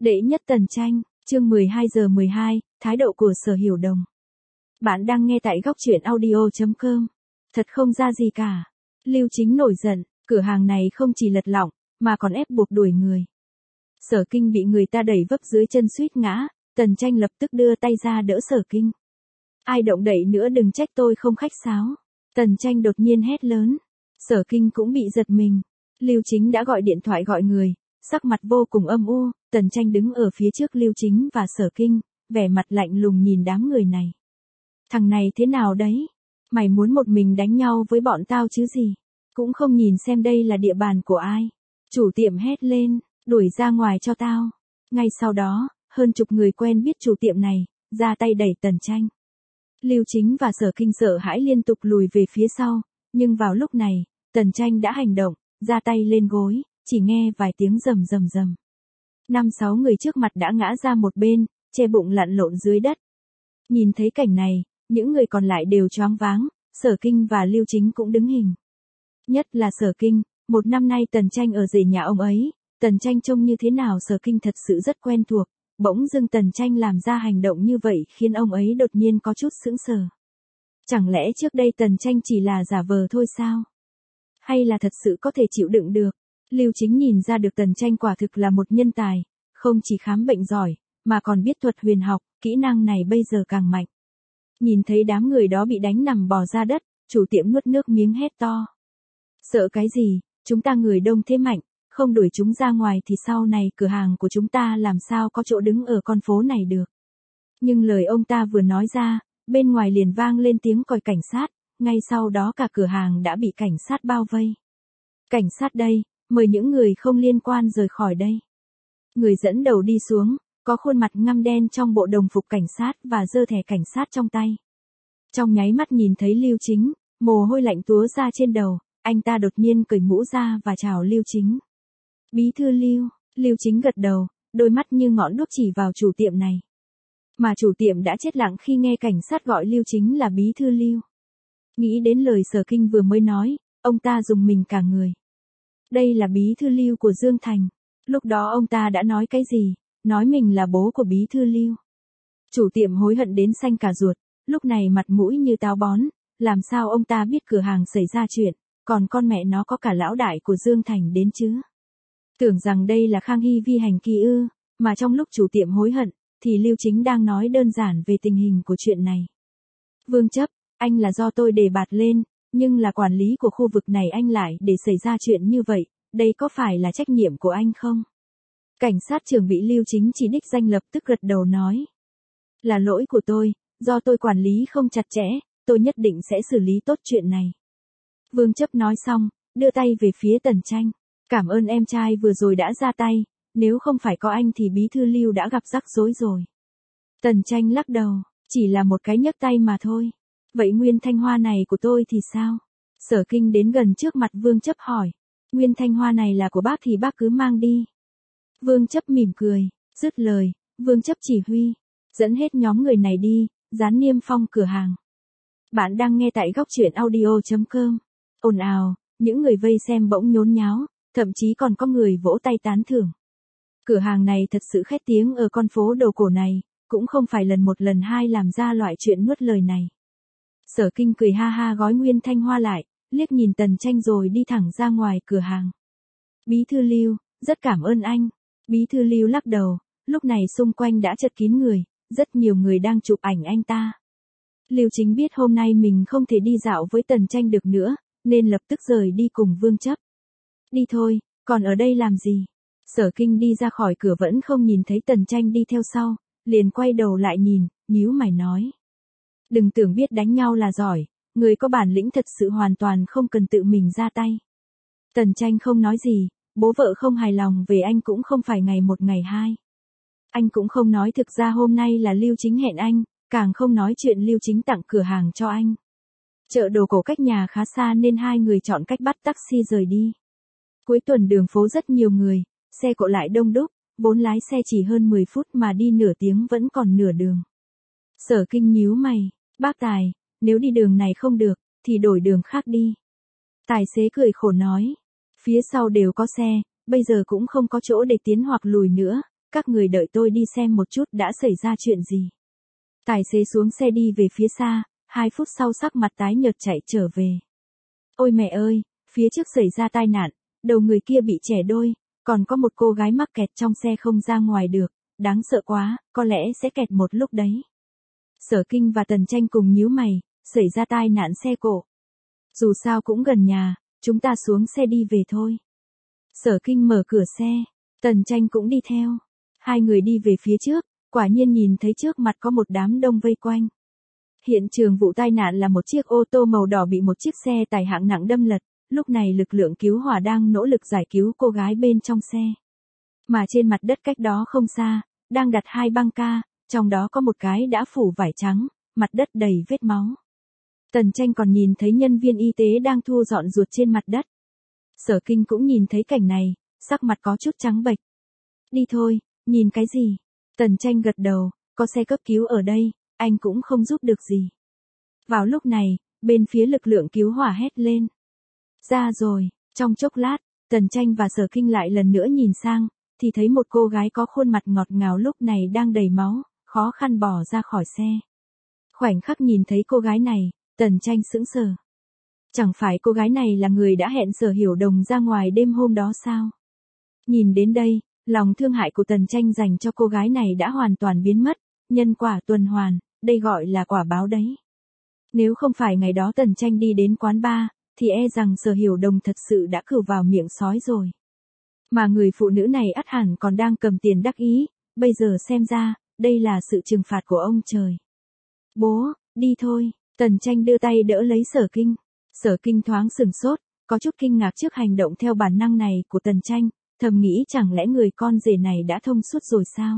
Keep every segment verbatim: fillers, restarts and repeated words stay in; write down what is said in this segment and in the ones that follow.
Đệ nhất Tần Tranh, chương mười hai giờ mười hai, thái độ của Sở Hiểu Đồng. Bạn đang nghe tại góc truyện audio chấm com. Thật không ra gì cả. Lưu Chính nổi giận, cửa hàng này không chỉ lật lọng, mà còn ép buộc đuổi người. Sở Kinh bị người ta đẩy vấp dưới chân suýt ngã, Tần Tranh lập tức đưa tay ra đỡ Sở Kinh. Ai động đậy nữa đừng trách tôi không khách sáo. Tần Tranh đột nhiên hét lớn. Sở Kinh cũng bị giật mình. Lưu Chính đã gọi điện thoại gọi người, sắc mặt vô cùng âm u. Tần Tranh đứng ở phía trước Lưu Chính và Sở Kinh, vẻ mặt lạnh lùng nhìn đám người này. Thằng này thế nào đấy? Mày muốn một mình đánh nhau với bọn tao chứ gì? Cũng không nhìn xem đây là địa bàn của ai. Chủ tiệm hét lên, đuổi ra ngoài cho tao. Ngay sau đó, hơn chục người quen biết chủ tiệm này, ra tay đẩy Tần Tranh. Lưu Chính và Sở Kinh sợ hãi liên tục lùi về phía sau, nhưng vào lúc này, Tần Tranh đã hành động, ra tay lên gối, chỉ nghe vài tiếng rầm rầm rầm. Năm sáu người trước mặt đã ngã ra một bên, che bụng lặn lộn dưới đất. Nhìn thấy cảnh này, những người còn lại đều choáng váng, Sở Kinh và Lưu Chính cũng đứng hình. Nhất là Sở Kinh, một năm nay Tần Tranh ở rể nhà ông ấy, Tần Tranh trông như thế nào Sở Kinh thật sự rất quen thuộc, bỗng dưng Tần Tranh làm ra hành động như vậy khiến ông ấy đột nhiên có chút sững sờ. Chẳng lẽ trước đây Tần Tranh chỉ là giả vờ thôi sao? Hay là thật sự có thể chịu đựng được? Lưu Chính nhìn ra được Tần Tranh quả thực là một nhân tài, không chỉ khám bệnh giỏi, mà còn biết thuật huyền học, kỹ năng này bây giờ càng mạnh. Nhìn thấy đám người đó bị đánh nằm bò ra đất, chủ tiệm nuốt nước miếng hét to. Sợ cái gì, chúng ta người đông thế mạnh, không đuổi chúng ra ngoài thì sau này cửa hàng của chúng ta làm sao có chỗ đứng ở con phố này được. Nhưng lời ông ta vừa nói ra, bên ngoài liền vang lên tiếng còi cảnh sát, ngay sau đó cả cửa hàng đã bị cảnh sát bao vây. Cảnh sát đây, mời những người không liên quan rời khỏi đây. Người dẫn đầu đi xuống, có khuôn mặt ngăm đen trong bộ đồng phục cảnh sát và giơ thẻ cảnh sát trong tay. Trong nháy mắt nhìn thấy Lưu Chính, mồ hôi lạnh túa ra trên đầu, anh ta đột nhiên cởi mũ ra và chào Lưu Chính. Bí thư Lưu, Lưu Chính gật đầu, đôi mắt như ngọn đuốc chỉ vào chủ tiệm này. Mà chủ tiệm đã chết lặng khi nghe cảnh sát gọi Lưu Chính là bí thư Lưu. Nghĩ đến lời Sở Kinh vừa mới nói, ông ta rùng mình cả người. Đây là bí thư Lưu của Dương Thành. Lúc đó ông ta đã nói cái gì? Nói mình là bố của bí thư Lưu. Chủ tiệm hối hận đến xanh cả ruột, lúc này mặt mũi như táo bón, làm sao ông ta biết cửa hàng xảy ra chuyện, còn con mẹ nó có cả lão đại của Dương Thành đến chứ. Tưởng rằng đây là Khang Hy vi hành kỳ ư, mà trong lúc chủ tiệm hối hận, thì Lưu Chính đang nói đơn giản về tình hình của chuyện này. Vương Chấp, anh là do tôi đề bạt lên, nhưng là quản lý của khu vực này anh lại để xảy ra chuyện như vậy, đây có phải là trách nhiệm của anh không? Cảnh sát trưởng bị Lưu Chính chỉ đích danh lập tức gật đầu nói. Là lỗi của tôi, do tôi quản lý không chặt chẽ, tôi nhất định sẽ xử lý tốt chuyện này. Vương Chấp nói xong, đưa tay về phía Tần Tranh. Cảm ơn em trai vừa rồi đã ra tay, nếu không phải có anh thì bí thư Lưu đã gặp rắc rối rồi. Tần Tranh lắc đầu, chỉ là một cái nhấc tay mà thôi. Vậy nguyên thanh hoa này của tôi thì sao? Sở Kinh đến gần trước mặt Vương Chấp hỏi. Nguyên thanh hoa này là của bác thì bác cứ mang đi. Vương Chấp mỉm cười, dứt lời, Vương Chấp chỉ huy, dẫn hết nhóm người này đi, dán niêm phong cửa hàng. Bạn đang nghe tại góc truyện audio chấm com. Ồn ào, những người vây xem bỗng nhốn nháo, thậm chí còn có người vỗ tay tán thưởng. Cửa hàng này thật sự khét tiếng ở con phố đồ cổ này, cũng không phải lần một lần hai làm ra loại chuyện nuốt lời này. Sở Kinh cười ha ha gói nguyên thanh hoa lại, liếc nhìn Tần Tranh rồi đi thẳng ra ngoài cửa hàng. Bí thư Lưu, rất cảm ơn anh. Bí thư Lưu lắc đầu, lúc này xung quanh đã chật kín người, rất nhiều người đang chụp ảnh anh ta. Lưu Chính biết hôm nay mình không thể đi dạo với Tần Tranh được nữa, nên lập tức rời đi cùng Vương Chấp. Đi thôi, còn ở đây làm gì? Sở Kinh đi ra khỏi cửa vẫn không nhìn thấy Tần Tranh đi theo sau, liền quay đầu lại nhìn, nhíu mày nói. Đừng tưởng biết đánh nhau là giỏi, người có bản lĩnh thật sự hoàn toàn không cần tự mình ra tay. Tần Tranh không nói gì, bố vợ không hài lòng về anh cũng không phải ngày một ngày hai. Anh cũng không nói thực ra hôm nay là Lưu Chính hẹn anh, càng không nói chuyện Lưu Chính tặng cửa hàng cho anh. Chợ đồ cổ cách nhà khá xa nên hai người chọn cách bắt taxi rời đi. Cuối tuần đường phố rất nhiều người, xe cộ lại đông đúc, vốn lái xe chỉ hơn mười phút mà đi nửa tiếng vẫn còn nửa đường. Sở Kinh nhíu mày, bác Tài, nếu đi đường này không được, thì đổi đường khác đi. Tài xế cười khổ nói, phía sau đều có xe, bây giờ cũng không có chỗ để tiến hoặc lùi nữa, các người đợi tôi đi xem một chút đã xảy ra chuyện gì. Tài xế xuống xe đi về phía xa, hai phút sau sắc mặt tái nhợt chạy trở về. Ôi mẹ ơi, phía trước xảy ra tai nạn, đầu người kia bị chẻ đôi, còn có một cô gái mắc kẹt trong xe không ra ngoài được, đáng sợ quá, có lẽ sẽ kẹt một lúc đấy. Sở Kinh và Tần Tranh cùng nhíu mày, xảy ra tai nạn xe cộ. Dù sao cũng gần nhà, chúng ta xuống xe đi về thôi. Sở Kinh mở cửa xe, Tần Tranh cũng đi theo. Hai người đi về phía trước, quả nhiên nhìn thấy trước mặt có một đám đông vây quanh. Hiện trường vụ tai nạn là một chiếc ô tô màu đỏ bị một chiếc xe tải hạng nặng đâm lật, lúc này lực lượng cứu hỏa đang nỗ lực giải cứu cô gái bên trong xe. Mà trên mặt đất cách đó không xa, đang đặt hai băng ca, trong đó có một cái đã phủ vải trắng, mặt đất đầy vết máu. Tần Tranh còn nhìn thấy nhân viên y tế đang thu dọn ruột trên mặt đất. Sở Kinh cũng nhìn thấy cảnh này, sắc mặt có chút trắng bệch. Đi thôi, nhìn cái gì? Tần Tranh gật đầu, có xe cấp cứu ở đây, anh cũng không giúp được gì. Vào lúc này, bên phía lực lượng cứu hỏa hét lên. Ra rồi, trong chốc lát, Tần Tranh và Sở Kinh lại lần nữa nhìn sang, thì thấy một cô gái có khuôn mặt ngọt ngào lúc này đang đầy máu, khó khăn bỏ ra khỏi xe. Khoảnh khắc nhìn thấy cô gái này, Tần Tranh sững sờ. Chẳng phải cô gái này là người đã hẹn Sở Hiểu Đồng ra ngoài đêm hôm đó sao? Nhìn đến đây, lòng thương hại của Tần Tranh dành cho cô gái này đã hoàn toàn biến mất, nhân quả tuần hoàn, đây gọi là quả báo đấy. Nếu không phải ngày đó Tần Tranh đi đến quán bar, thì e rằng Sở Hiểu Đồng thật sự đã cừu vào miệng sói rồi. Mà người phụ nữ này ắt hẳn còn đang cầm tiền đắc ý, bây giờ xem ra, đây là sự trừng phạt của ông trời. Bố, đi thôi, Tần Tranh đưa tay đỡ lấy Sở Kinh. Sở Kinh thoáng sửng sốt, có chút kinh ngạc trước hành động theo bản năng này của Tần Tranh, thầm nghĩ chẳng lẽ người con rể này đã thông suốt rồi sao?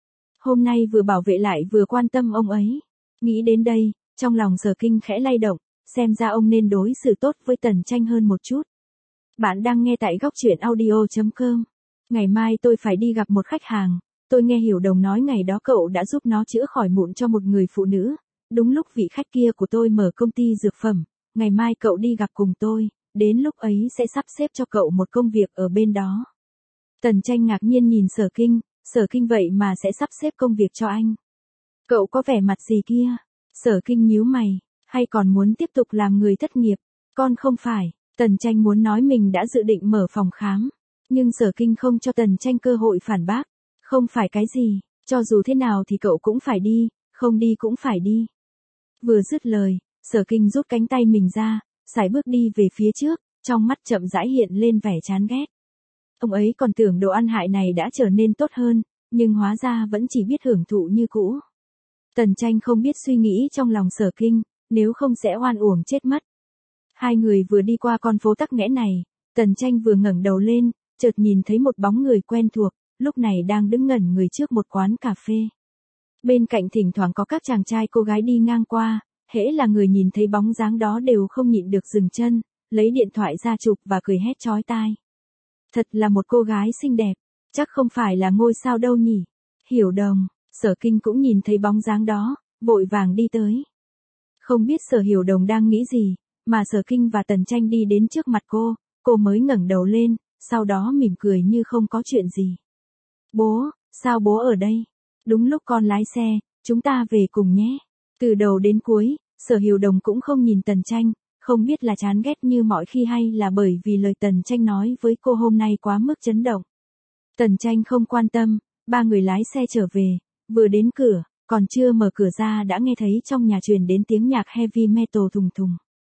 Hôm nay vừa bảo vệ lại vừa quan tâm ông ấy. Nghĩ đến đây, trong lòng Sở Kinh khẽ lay động, xem ra ông nên đối xử tốt với Tần Tranh hơn một chút. Bạn đang nghe tại góc truyện audio chấm com. Ngày mai tôi phải đi gặp một khách hàng, tôi nghe Hiểu Đồng nói ngày đó cậu đã giúp nó chữa khỏi mụn cho một người phụ nữ. Đúng lúc vị khách kia của tôi mở công ty dược phẩm, ngày mai cậu đi gặp cùng tôi, đến lúc ấy sẽ sắp xếp cho cậu một công việc ở bên đó. Tần Tranh ngạc nhiên nhìn Sở Kinh, Sở Kinh vậy mà sẽ sắp xếp công việc cho anh. Cậu có vẻ mặt gì kia? Sở Kinh nhíu mày, hay còn muốn tiếp tục làm người thất nghiệp? Con không phải, Tần Tranh muốn nói mình đã dự định mở phòng khám, nhưng Sở Kinh không cho Tần Tranh cơ hội phản bác. Không phải cái gì, cho dù thế nào thì cậu cũng phải đi, không đi cũng phải đi. Vừa dứt lời, Sở Kinh rút cánh tay mình ra, sải bước đi về phía trước, trong mắt chậm rãi hiện lên vẻ chán ghét. Ông ấy còn tưởng đồ ăn hại này đã trở nên tốt hơn, nhưng hóa ra vẫn chỉ biết hưởng thụ như cũ. Tần Tranh không biết suy nghĩ trong lòng Sở Kinh, nếu không sẽ oan uổng chết mất. Hai người vừa đi qua con phố tắc nghẽn này, Tần Tranh vừa ngẩng đầu lên, chợt nhìn thấy một bóng người quen thuộc, lúc này đang đứng ngẩn người trước một quán cà phê. Bên cạnh thỉnh thoảng có các chàng trai cô gái đi ngang qua, hễ là người nhìn thấy bóng dáng đó đều không nhịn được dừng chân, lấy điện thoại ra chụp và cười hét chói tai. Thật là một cô gái xinh đẹp, chắc không phải là ngôi sao đâu nhỉ. Hiểu Đồng, Sở Kinh cũng nhìn thấy bóng dáng đó, vội vàng đi tới. Không biết Sở Hiểu Đồng đang nghĩ gì, mà Sở Kinh và Tần Tranh đi đến trước mặt cô, cô mới ngẩng đầu lên, sau đó mỉm cười như không có chuyện gì. Bố, sao bố ở đây? Đúng lúc con lái xe, chúng ta về cùng nhé. Từ đầu đến cuối, Sở Hiểu Đồng cũng không nhìn Tần Tranh, không biết là chán ghét như mọi khi hay là bởi vì lời Tần Tranh nói với cô hôm nay quá mức chấn động. Tần Tranh không quan tâm, ba người lái xe trở về, vừa đến cửa, còn chưa mở cửa ra đã nghe thấy trong nhà truyền đến tiếng nhạc heavy metal thùng thùng.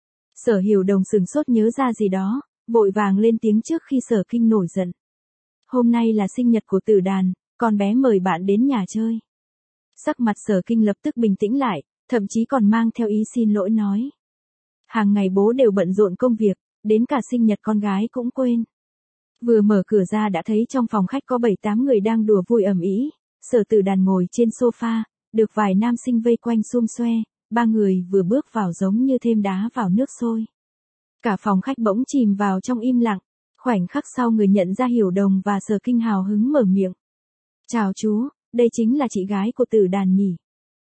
Sở Hiểu Đồng sừng sốt nhớ ra gì đó, vội vàng lên tiếng trước khi Sở Kinh nổi giận. Hôm nay là sinh nhật của Tử Đàn, con bé mời bạn đến nhà chơi. Sắc mặt Sở Kinh lập tức bình tĩnh lại, thậm chí còn mang theo ý xin lỗi nói. Hàng ngày bố đều bận rộn công việc, đến cả sinh nhật con gái cũng quên. Vừa mở cửa ra đã thấy trong phòng khách có bảy tám người đang đùa vui ầm ĩ. Sở Tử Đàn ngồi trên sofa, được vài nam sinh vây quanh xum xoe, ba người vừa bước vào giống như thêm đá vào nước sôi. Cả phòng khách bỗng chìm vào trong im lặng, khoảnh khắc sau người nhận ra Hiểu Đồng và Sở Kinh hào hứng mở miệng. Chào chú, đây chính là chị gái của Tử Đàn nhỉ?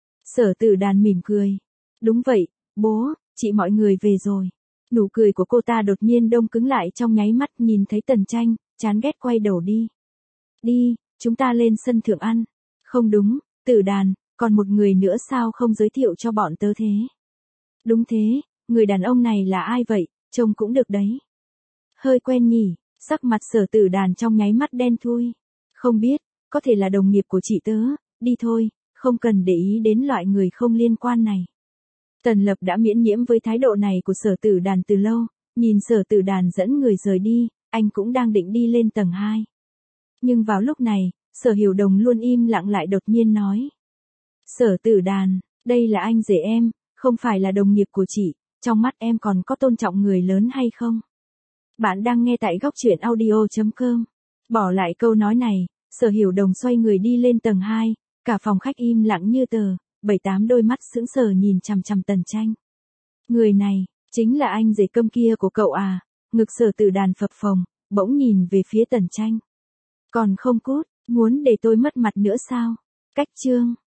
Sở Tử Đàn mỉm cười. Đúng vậy, bố, chị mọi người về rồi. Nụ cười của cô ta đột nhiên đông cứng lại trong nháy mắt nhìn thấy Tần Tranh, chán ghét quay đầu đi. Đi, chúng ta lên sân thượng ăn. Không đúng, Tử Đàn, còn một người nữa sao không giới thiệu cho bọn tớ thế? Đúng thế, người đàn ông này là ai vậy, trông cũng được đấy. Hơi quen nhỉ, sắc mặt Sở Tử Đàn trong nháy mắt đen thui. Không biết, có thể là đồng nghiệp của chị tớ, đi thôi, không cần để ý đến loại người không liên quan này. Tần Lập đã miễn nhiễm với thái độ này của Sở Tử Đàn từ lâu, nhìn Sở Tử Đàn dẫn người rời đi, anh cũng đang định đi lên tầng hai. Nhưng vào lúc này, Sở Hiểu Đồng luôn im lặng lại đột nhiên nói. Sở Tử Đàn, đây là anh rể em, không phải là đồng nghiệp của chị, trong mắt em còn có tôn trọng người lớn hay không? Bạn đang nghe tại góc truyện audio chấm com. Bỏ lại câu nói này, Sở Hiểu Đồng xoay người đi lên tầng hai, cả phòng khách im lặng như tờ, bảy tám đôi mắt sững sờ nhìn chằm chằm Tần Tranh. Người này, chính là anh rể câm kia của cậu à? Ngực Sở Tử Đàn phập phồng, bỗng nhìn về phía Tần Tranh. Còn không cút, muốn để tôi mất mặt nữa sao? Cách chương.